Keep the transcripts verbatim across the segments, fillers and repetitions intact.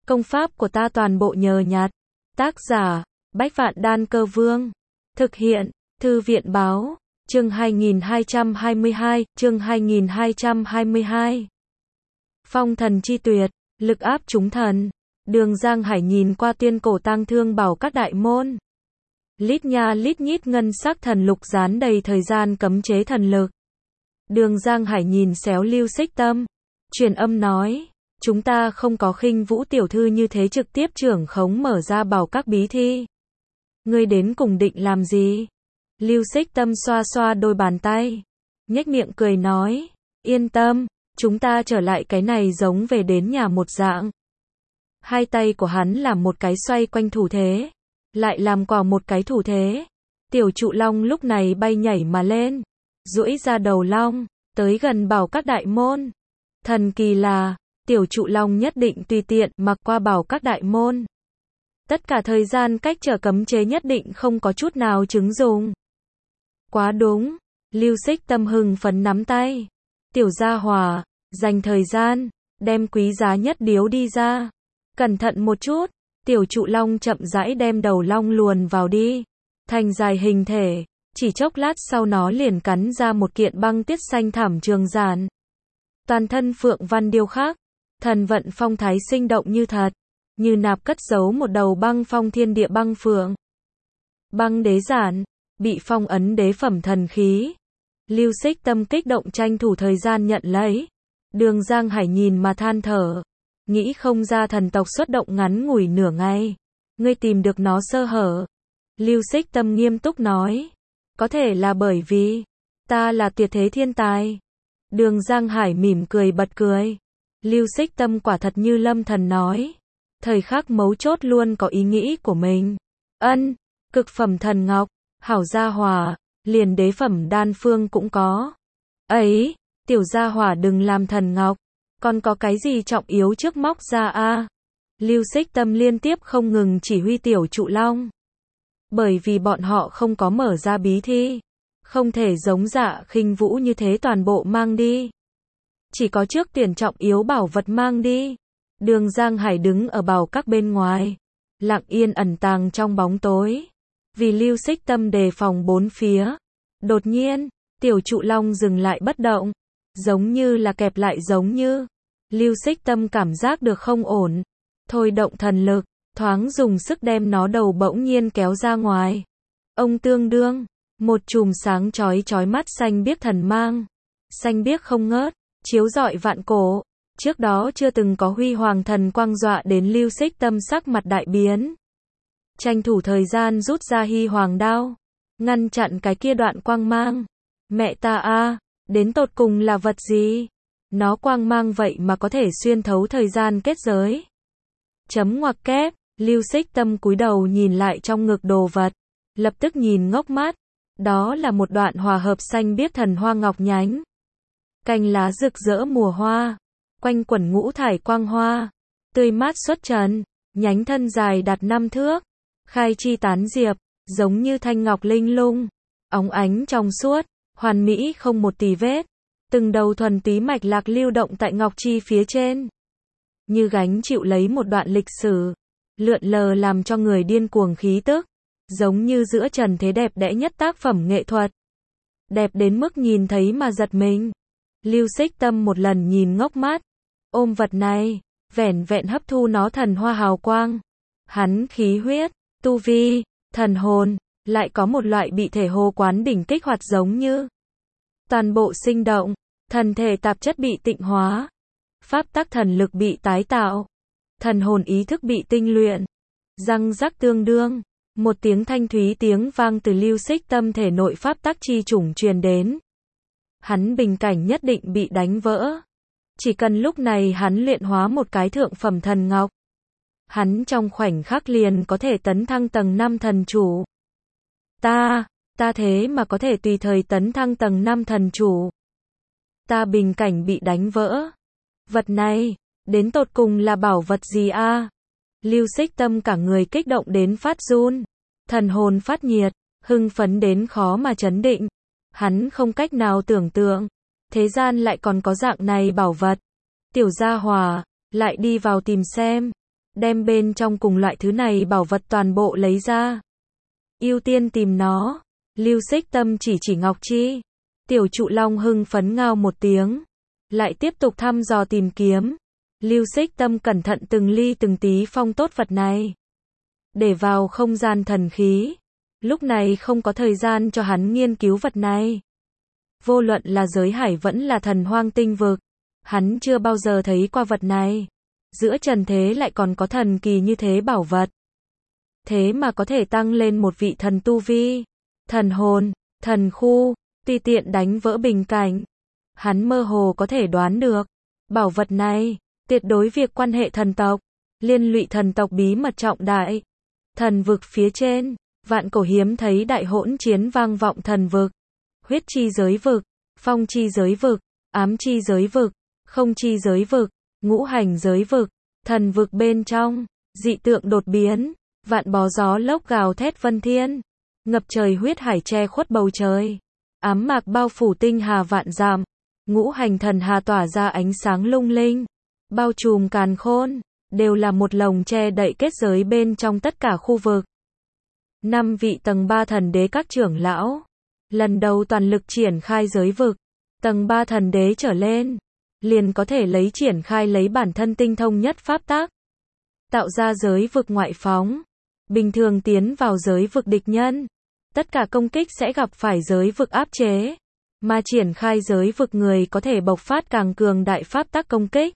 Công pháp của ta toàn bộ nhờ nhặt. Tác giả, Bách Vạn Đan Cơ Vương. Thực hiện, Thư viện Báo. Chương hai nghìn hai trăm hai mươi hai, chương hai nghìn hai trăm hai mươi hai. Phong thần chi tuyệt, lực áp chúng thần. Đường Giang Hải nhìn qua tuyên cổ tang thương bảo các đại môn. Lít nha lít nhít ngân sắc thần lục dán đầy thời gian cấm chế thần lực. Đường Giang Hải nhìn xéo Lưu Xích Tâm, truyền âm nói, chúng ta không có Khinh Vũ tiểu thư như thế trực tiếp trưởng khống mở ra bảo các bí thi. Ngươi đến cùng định làm gì? Lưu Xích Tâm xoa xoa đôi bàn tay, nhếch miệng cười nói, yên tâm, chúng ta trở lại cái này giống về đến nhà một dạng. Hai tay của hắn làm một cái xoay quanh thủ thế, lại làm quả một cái thủ thế. Tiểu trụ long lúc này bay nhảy mà lên, duỗi ra đầu long, tới gần bảo các đại môn. Thần kỳ là, tiểu trụ long nhất định tùy tiện mặc qua bảo các đại môn. Tất cả thời gian cách trở cấm chế nhất định không có chút nào chứng dùng. Quá đúng, Lưu Xích Tâm hưng phấn nắm tay. Tiểu gia hỏa, dành thời gian, đem quý giá nhất điếu đi ra. Cẩn thận một chút, tiểu trụ long chậm rãi đem đầu long luồn vào đi. Thành dài hình thể, chỉ chốc lát sau nó liền cắn ra một kiện băng tiết xanh thảm trường giản. Toàn thân phượng văn điêu khắc, thần vận phong thái sinh động như thật, như nạp cất giấu một đầu băng phong thiên địa băng phượng. Băng đế giản, bị phong ấn đế phẩm thần khí. Lưu Xích Tâm kích động tranh thủ thời gian nhận lấy. Đường Giang Hải nhìn mà than thở, nghĩ không ra thần tộc xuất động ngắn ngủi nửa ngày, ngươi tìm được nó sơ hở. Lưu Xích Tâm nghiêm túc nói, có thể là bởi vì ta là tuyệt thế thiên tài. Đường Giang Hải mỉm cười bật cười. Lưu Xích Tâm quả thật như lâm thần nói, thời khắc mấu chốt luôn có ý nghĩ của mình. Ân, cực phẩm thần ngọc, hảo gia hỏa, liền đế phẩm đan phương cũng có. Ấy, tiểu gia hỏa đừng làm thần ngọc, còn có cái gì trọng yếu trước móc ra a? À? Lưu Xích Tâm liên tiếp không ngừng chỉ huy tiểu trụ long. Bởi vì bọn họ không có mở ra bí thi, không thể giống Dạ Khinh Vũ như thế toàn bộ mang đi. Chỉ có trước tuyển trọng yếu bảo vật mang đi. Đường Giang Hải đứng ở bảo các bên ngoài, lặng yên ẩn tàng trong bóng tối. Vì Lưu Xích Tâm đề phòng bốn phía. Đột nhiên, tiểu trụ long dừng lại bất động, giống như là kẹp lại giống như. Lưu Xích Tâm cảm giác được không ổn, thôi động thần lực, thoáng dùng sức đem nó đầu bỗng nhiên kéo ra ngoài. Ông tương đương, một chùm sáng chói chói mắt xanh biếc thần mang, xanh biếc không ngớt, chiếu rọi vạn cổ. Trước đó chưa từng có huy hoàng thần quang dọa đến Lưu Xích Tâm sắc mặt đại biến. Tranh thủ thời gian rút ra hy hoàng đao, ngăn chặn cái kia đoạn quang mang. Mẹ ta a, đến tột cùng là vật gì? Nó quang mang vậy mà có thể xuyên thấu thời gian kết giới. Chấm ngoặc kép, Lưu Xích Tâm cúi đầu nhìn lại trong ngực đồ vật, lập tức nhìn ngốc mắt. Đó là một đoạn hòa hợp xanh biếc thần hoa ngọc nhánh. Cành lá rực rỡ mùa hoa, quanh quẩn ngũ thải quang hoa, tươi mát xuất trần, nhánh thân dài đạt năm thước, khai chi tán diệp, giống như thanh ngọc linh lung, óng ánh trong suốt, hoàn mỹ không một tì vết. Từng đầu thuần túy mạch lạc lưu động tại ngọc chi phía trên, như gánh chịu lấy một đoạn lịch sử, lượn lờ làm cho người điên cuồng khí tức, giống như giữa trần thế đẹp đẽ nhất tác phẩm nghệ thuật. Đẹp đến mức nhìn thấy mà giật mình. Lưu Xích Tâm một lần nhìn ngốc mắt, ôm vật này, vẻn vẹn hấp thu nó thần hoa hào quang. Hắn khí huyết, tu vi, thần hồn, lại có một loại bị thể hồ quán đỉnh kích hoạt giống như toàn bộ sinh động, thần thể tạp chất bị tịnh hóa, pháp tắc thần lực bị tái tạo, thần hồn ý thức bị tinh luyện. Răng rắc tương đương, một tiếng thanh thúy tiếng vang từ Lưu Xích Tâm thể nội pháp tắc chi chủng truyền đến. Hắn bình cảnh nhất định bị đánh vỡ. Chỉ cần lúc này hắn luyện hóa một cái thượng phẩm thần ngọc, hắn trong khoảnh khắc liền có thể tấn thăng tầng năm thần chủ. Ta, ta thế mà có thể tùy thời tấn thăng tầng năm thần chủ. Ta bình cảnh bị đánh vỡ. Vật này, đến tột cùng là bảo vật gì a? À? Lưu Xích Tâm cả người kích động đến phát run, thần hồn phát nhiệt, hưng phấn đến khó mà trấn định. Hắn không cách nào tưởng tượng, thế gian lại còn có dạng này bảo vật. Tiểu gia hỏa, lại đi vào tìm xem. đem bên trong cùng loại thứ này bảo vật toàn bộ lấy ra. Ưu tiên tìm nó. Lưu Xích Tâm chỉ chỉ Ngọc Chi. Tiểu Trụ Long hưng phấn ngao một tiếng. Lại tiếp tục thăm dò tìm kiếm. Lưu Xích Tâm cẩn thận từng ly từng tí phong tốt vật này. Để vào không gian thần khí. Lúc này không có thời gian cho hắn nghiên cứu vật này. Vô luận là giới hải vẫn là thần hoang tinh vực. Hắn chưa bao giờ thấy qua vật này. Giữa trần thế lại còn có thần kỳ như thế bảo vật. Thế mà có thể tăng lên một vị thần tu vi. Thần hồn, thần khu, tùy tiện đánh vỡ bình cảnh. Hắn mơ hồ có thể đoán được. Bảo vật này, tuyệt đối việc quan hệ thần tộc. Liên lụy thần tộc bí mật trọng đại. Thần vực phía trên, vạn cổ hiếm thấy đại hỗn chiến vang vọng thần vực. Huyết chi giới vực, phong chi giới vực, ám chi giới vực, không chi giới vực, ngũ hành giới vực, thần vực bên trong, dị tượng đột biến, vạn bó gió lốc gào thét vân thiên, ngập trời huyết hải che khuất bầu trời, ám mạc bao phủ tinh hà vạn dặm, ngũ hành thần hà tỏa ra ánh sáng lung linh, bao trùm càn khôn, đều là một lồng che đậy kết giới bên trong tất cả khu vực. Năm vị tầng ba thần đế các trưởng lão, lần đầu toàn lực triển khai giới vực, tầng ba thần đế trở lên, liền có thể lấy triển khai lấy bản thân tinh thông nhất pháp tác, tạo ra giới vực ngoại phóng, bình thường tiến vào giới vực địch nhân, tất cả công kích sẽ gặp phải giới vực áp chế, mà triển khai giới vực người có thể bộc phát càng cường đại pháp tác công kích.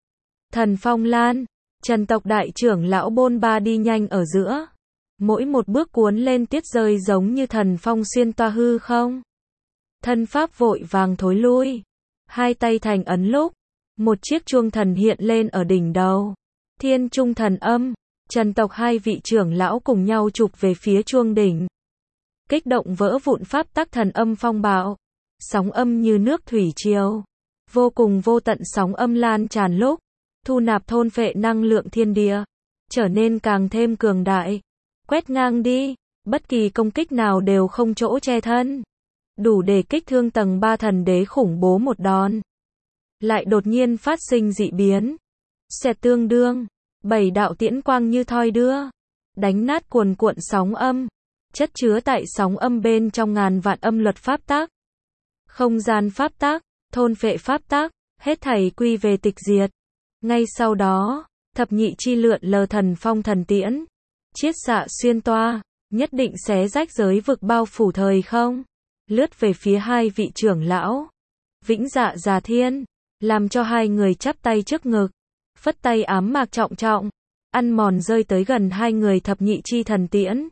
Thần Phong Lan, Trần tộc đại trưởng lão bôn ba đi nhanh ở giữa, mỗi một bước cuốn lên tiết rơi giống như thần phong xuyên toa hư không. Thân pháp vội vàng thối lui, hai tay thành ấn lúc, một chiếc chuông thần hiện lên ở đỉnh đầu. Thiên trung thần âm, Trần tộc hai vị trưởng lão cùng nhau chụp về phía chuông đỉnh. Kích động vỡ vụn pháp tắc thần âm phong bạo, sóng âm như nước thủy triều, vô cùng vô tận sóng âm lan tràn lúc, thu nạp thôn phệ năng lượng thiên địa, trở nên càng thêm cường đại. Quét ngang đi, bất kỳ công kích nào đều không chỗ che thân. Đủ để kích thương tầng ba thần đế khủng bố một đòn. Lại đột nhiên phát sinh dị biến. Xẹt tương đương, bảy đạo tiễn quang như thoi đưa. Đánh nát cuồn cuộn sóng âm. Chất chứa tại sóng âm bên trong ngàn vạn âm luật pháp tác. Không gian pháp tác, thôn phệ pháp tác, hết thảy quy về tịch diệt. Ngay sau đó, thập nhị chi lượn lờ thần phong thần tiễn. Chiết xạ xuyên toa, nhất định xé rách giới vực bao phủ thời không, lướt về phía hai vị trưởng lão, Vĩnh Dạ Già Thiên, làm cho hai người chắp tay trước ngực, phất tay ám mạc trọng trọng, ăn mòn rơi tới gần hai người thập nhị chi thần tiễn.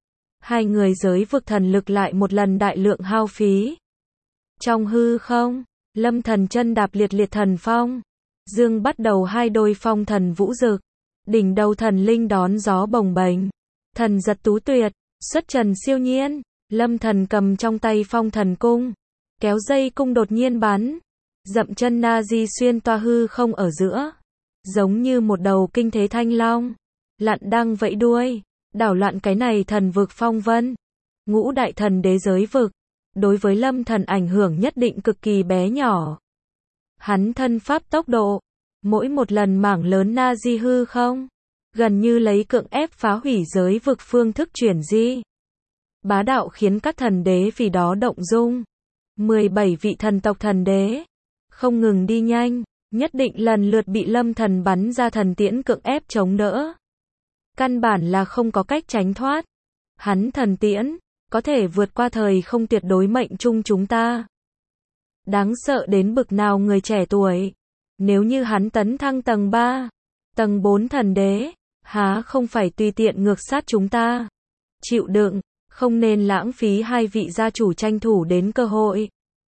Hai người giới vực thần lực lại một lần đại lượng hao phí. Trong hư không, Lâm Thần chân đạp liệt liệt thần phong, dương bắt đầu hai đôi phong thần vũ dực. Đỉnh đầu thần linh đón gió bồng bềnh, thần giật tú tuyệt, xuất trần siêu nhiên, Lâm Thần cầm trong tay phong thần cung, kéo dây cung đột nhiên bắn, dậm chân na di xuyên toa hư không ở giữa, giống như một đầu kinh thế thanh long, lặn đăng vẫy đuôi, đảo loạn cái này thần vực phong vân. Ngũ đại thần đế giới vực, đối với Lâm Thần ảnh hưởng nhất định cực kỳ bé nhỏ. Hắn thân pháp tốc độ, mỗi một lần mảng lớn na di hư không, gần như lấy cưỡng ép phá hủy giới vực phương thức chuyển di. Bá đạo khiến các thần đế vì đó động dung. mười bảy vị thần tộc thần đế, không ngừng đi nhanh, nhất định lần lượt bị Lâm Thần bắn ra thần tiễn cưỡng ép chống đỡ. Căn bản là không có cách tránh thoát. Hắn thần tiễn, có thể vượt qua thời không tuyệt đối mệnh chung chúng ta. Đáng sợ đến bực nào người trẻ tuổi. Nếu như hắn tấn thăng tầng ba, tầng bốn thần đế, há không phải tùy tiện ngược sát chúng ta. Chịu đựng, không nên lãng phí hai vị gia chủ tranh thủ đến cơ hội.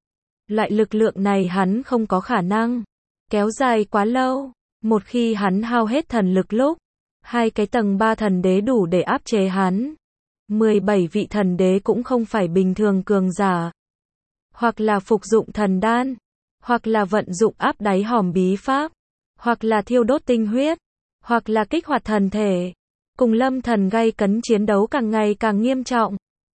Loại lực lượng này hắn không có khả năng kéo dài quá lâu. Một khi hắn hao hết thần lực lúc, hai cái tầng ba thần đế đủ để áp chế hắn. mười bảy vị thần đế cũng không phải bình thường cường giả. Hoặc là phục dụng thần đan, hoặc là vận dụng áp đáy hòm bí pháp, hoặc là thiêu đốt tinh huyết, hoặc là kích hoạt thần thể. Cùng Lâm Thần gay cấn chiến đấu càng ngày càng nghiêm trọng.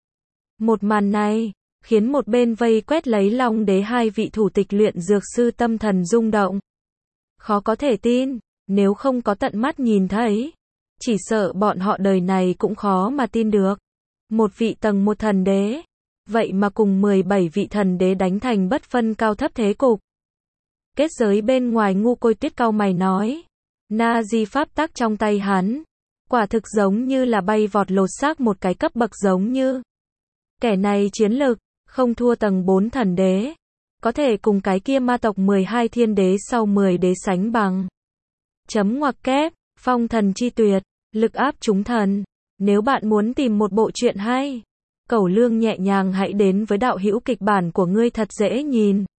Một màn này, khiến một bên vây quét lấy Long Đế hai vị thủ tịch luyện dược sư tâm thần rung động. Khó có thể tin, nếu không có tận mắt nhìn thấy, Chỉ sợ bọn họ đời này cũng khó mà tin được. Một vị tầng một thần đế, vậy mà cùng mười bảy vị thần đế đánh thành bất phân cao thấp thế cục. Kết giới bên ngoài Ngu Côi Tuyết cau mày nói. Na di pháp tắc trong tay hắn, quả thực giống như là bay vọt lột xác một cái cấp bậc giống như. Kẻ này chiến lực, không thua tầng bốn thần đế. Có thể cùng cái kia ma tộc mười hai thiên đế sau mười đế sánh bằng. Chấm ngoặc kép, phong thần chi tuyệt, lực áp chúng thần. Nếu bạn muốn tìm một bộ truyện hay, Cẩu Lương nhẹ nhàng hãy đến với đạo hữu kịch bản của ngươi thật dễ nhìn.